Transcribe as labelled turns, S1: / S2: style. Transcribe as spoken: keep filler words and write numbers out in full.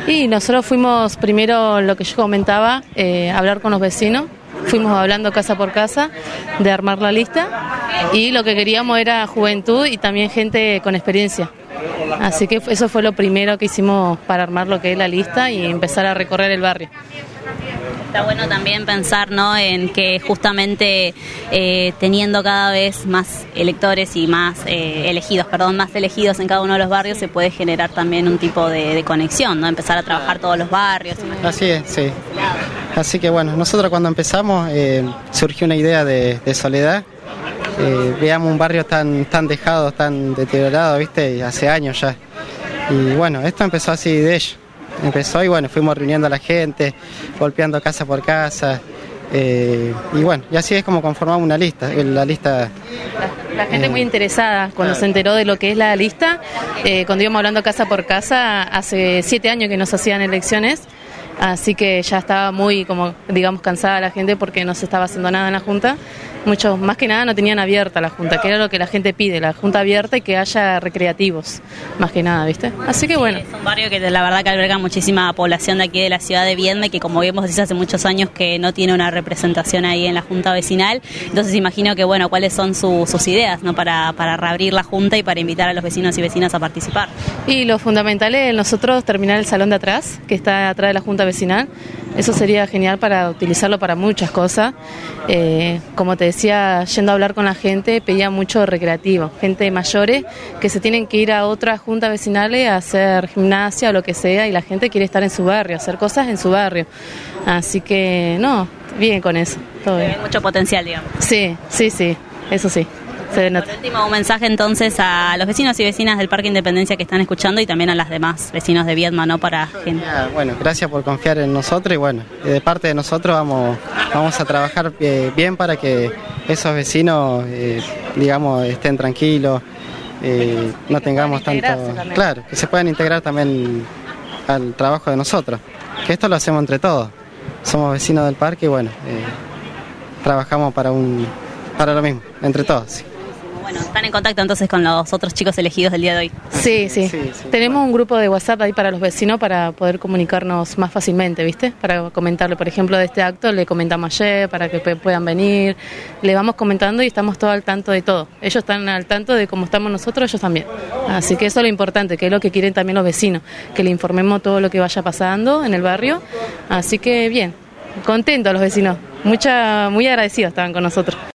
S1: Y nosotros fuimos primero, lo que yo comentaba, eh, hablar con los vecinos. Fuimos hablando casa por casa de armar la lista y lo que queríamos era juventud y también gente con experiencia. Así que eso fue lo primero que hicimos para armar lo que es la lista y empezar a recorrer el barrio.
S2: Está bueno también pensar, ¿no?, en que justamente eh, teniendo cada vez más electores y más eh, elegidos, perdón, más elegidos en cada uno de los barrios, se puede generar también un tipo de, de conexión, ¿no? Empezar a trabajar todos los barrios.
S3: Así es, sí. Así que bueno, nosotros cuando empezamos eh, surgió una idea de, de Soledad. Eh, veamos un barrio tan tan dejado, tan deteriorado, ¿viste? Hace años ya. Y bueno, esto empezó así de ello. Empezó y bueno, fuimos reuniendo a la gente, golpeando casa por casa. Eh, y bueno, y así es como conformamos una lista. La lista.
S1: La, la gente eh, muy interesada cuando claro. se enteró de lo que es la lista. Eh, cuando íbamos hablando casa por casa, hace siete años que nos hacían elecciones. Así que ya estaba muy, como digamos, cansada la gente porque no se estaba haciendo nada en la Junta. Muchos, más que nada, no tenían abierta la Junta, que era lo que la gente pide, la Junta abierta y que haya recreativos, más que nada, ¿viste? Así que bueno.
S2: Sí, es un barrio que la verdad que alberga muchísima población de aquí de la ciudad de Viedma, que como vemos desde hace muchos años que no tiene una representación ahí en la Junta vecinal. Entonces imagino que, bueno, cuáles son su, sus ideas, ¿no?, para, para reabrir la Junta y para invitar a los vecinos y vecinas a participar.
S1: Y lo fundamental es nosotros terminar el salón de atrás, que está atrás de la Junta vecinal. Eso sería genial para utilizarlo para muchas cosas. Eh, como te decía, yendo a hablar con la gente, pedía mucho recreativo. Gente mayores que se tienen que ir a otras juntas vecinales a hacer gimnasia o lo que sea, y la gente quiere estar en su barrio, hacer cosas en su barrio. Así que, no, bien con eso. Todo bien.
S2: Hay mucho potencial, digamos.
S1: Sí, sí, sí, eso sí.
S2: Por último, un mensaje entonces a los vecinos y vecinas del Parque Independencia que están escuchando y también a las demás vecinos de Viedma, ¿no? Para gente.
S3: Bueno, gracias por confiar en nosotros y bueno, de parte de nosotros vamos, vamos a trabajar bien para que esos vecinos, eh, digamos, estén tranquilos, eh, no tengamos tanto... Claro, que se puedan integrar también al trabajo de nosotros, que esto lo hacemos entre todos. Somos vecinos del parque y bueno, eh, trabajamos para, un, para lo mismo, entre todos.
S2: Bueno, están en contacto entonces con los otros chicos elegidos del día de hoy.
S1: Sí, sí. sí, sí. Tenemos un grupo de WhatsApp ahí para los vecinos para poder comunicarnos más fácilmente, ¿viste? Para comentarle, por ejemplo, de este acto, le comentamos ayer para que puedan venir. Le vamos comentando y estamos todos al tanto de todo. Ellos están al tanto de cómo estamos nosotros, ellos también. Así que eso es lo importante, que es lo que quieren también los vecinos, que le informemos todo lo que vaya pasando en el barrio. Así que bien, contentos los vecinos. Mucha, muy agradecidos estaban con nosotros.